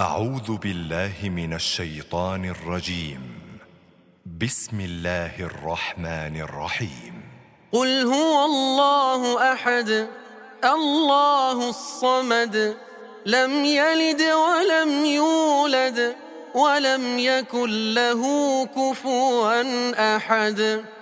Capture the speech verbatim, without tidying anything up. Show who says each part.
Speaker 1: أعوذ بالله من الشيطان الرجيم. بسم الله الرحمن الرحيم.
Speaker 2: قل هو الله أحد الله الصمد لم يلد ولم يولد ولم يكن له كفوا أحد.